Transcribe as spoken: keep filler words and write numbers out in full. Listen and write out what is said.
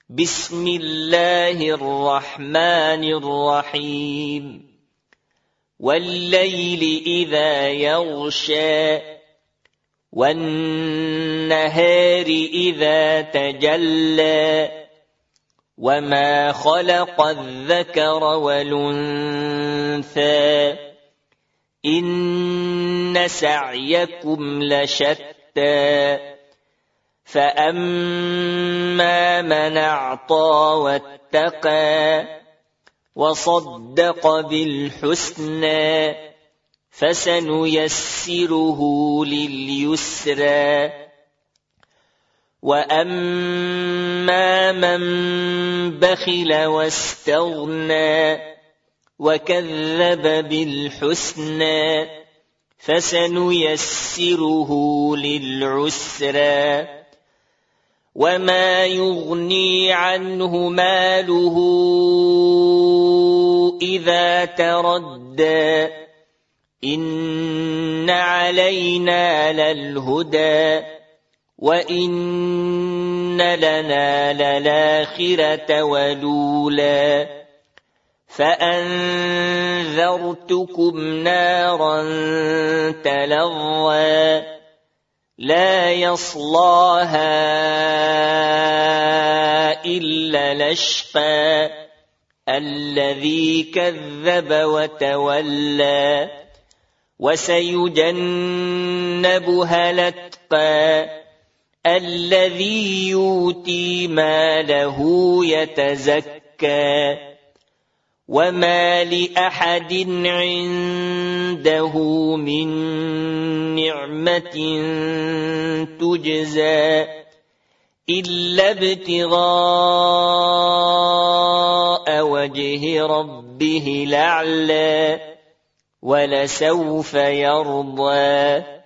بسم الله الرحمن الرحيم والليل إذا يغشى والنهار إذا تجلى وما خلق الذكر والأنثى إن سعيكم لشتى فأما من أعطى واتقى وصدق بالحسنى فسنيسره لليسرى وأما من بخل واستغنى وكذب بالحسنى فسنيسره للعسرى وما يغني عنه ماله إذا تردى إن علينا للهدى وإن لنا للآخرة والأولى فأنذرتكم نارا تلظى لا يصلاها إلا الأشقى الذي كذب وتولى وسيجنبها الأتقى الذي يؤتي ماله يتزكى وما لأحد عنده من نعمة تجزى إلا ابتغاء وجه ربه الأعلى ولسوف يرضى.